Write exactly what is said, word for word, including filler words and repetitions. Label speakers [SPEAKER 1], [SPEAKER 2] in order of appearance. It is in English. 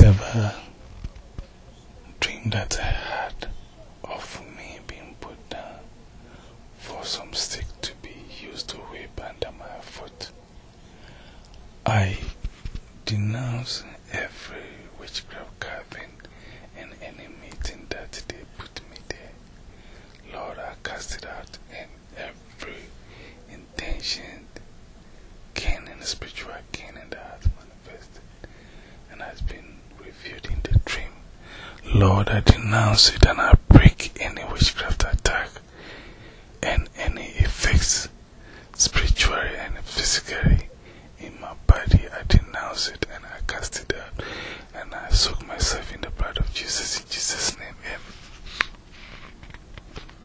[SPEAKER 1] whatever dream that I had of me being put down for some stick to be used to whip under my foot, I denounce every witchcraft gathering and any meeting that they put me there. Lord, I cast it out, and every intention, gain and spiritual gain in that has manifested and has been revealed in the dream. Lord, I denounce it and I break any witchcraft attack and any effects, spiritually and physically, in my body. I denounce it and I cast it out and I soak myself in the blood of Jesus. In Jesus' name, amen.